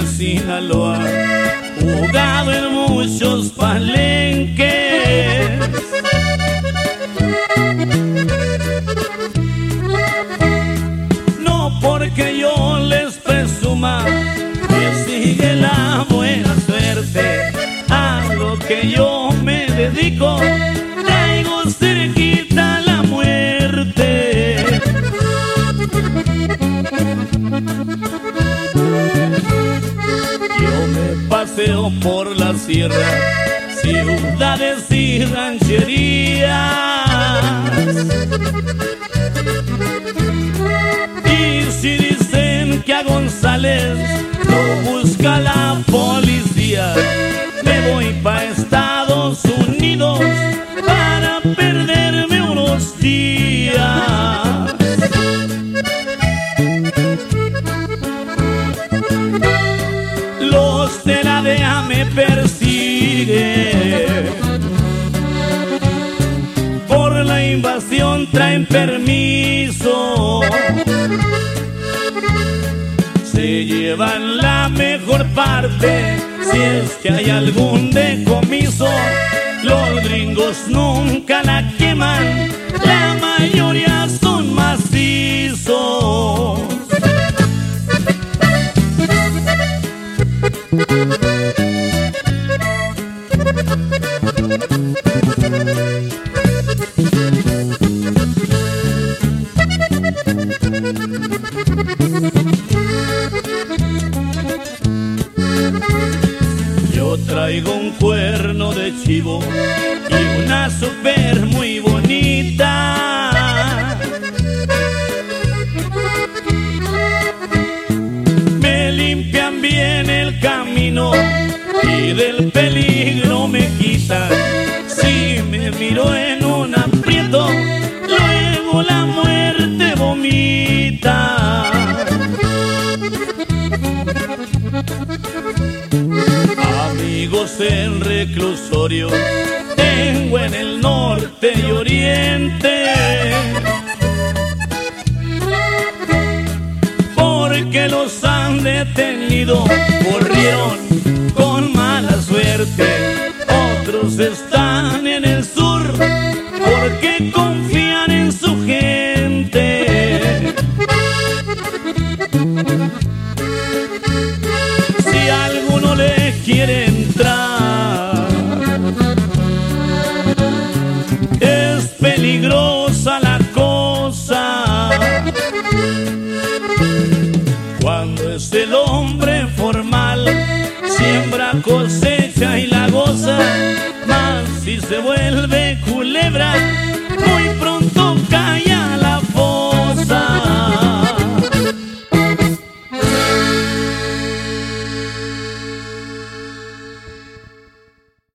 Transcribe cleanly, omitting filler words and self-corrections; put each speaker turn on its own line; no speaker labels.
Sinaloa, jugado en muchos palenques. No porque yo les presuma que sigue la buena suerte, a lo que yo me dedico, traigo cerquita la muerte. Yo me paseo por la sierra, ciudades y rancherías, y si dicen que a González lo busca la policía, me voy pa' Estados Unidos para perderme unos días. Los de la DEA me persiguen, por la invasión traen permiso, se llevan la mejor parte si es que hay algún decomiso. Los gringos nunca la queman, la mayoría son macizos. Yo traigo un cuerno de chivo y una super muy bonita. Me limpian bien el camino y del peligro me quitan. Si me miro en un aprieto, luego la muerte vomita. Amigos en reclusorio tengo en el norte y oriente, porque los han detenido, corrieron con mala suerte. Otros están en el sur porque confían en su gente. Si alguno le quiere entrar, es peligrosa la cosa. Cuando es el hombre formal, siembra, cosecha y la goza, mas si se vuelve culebra, muy pronto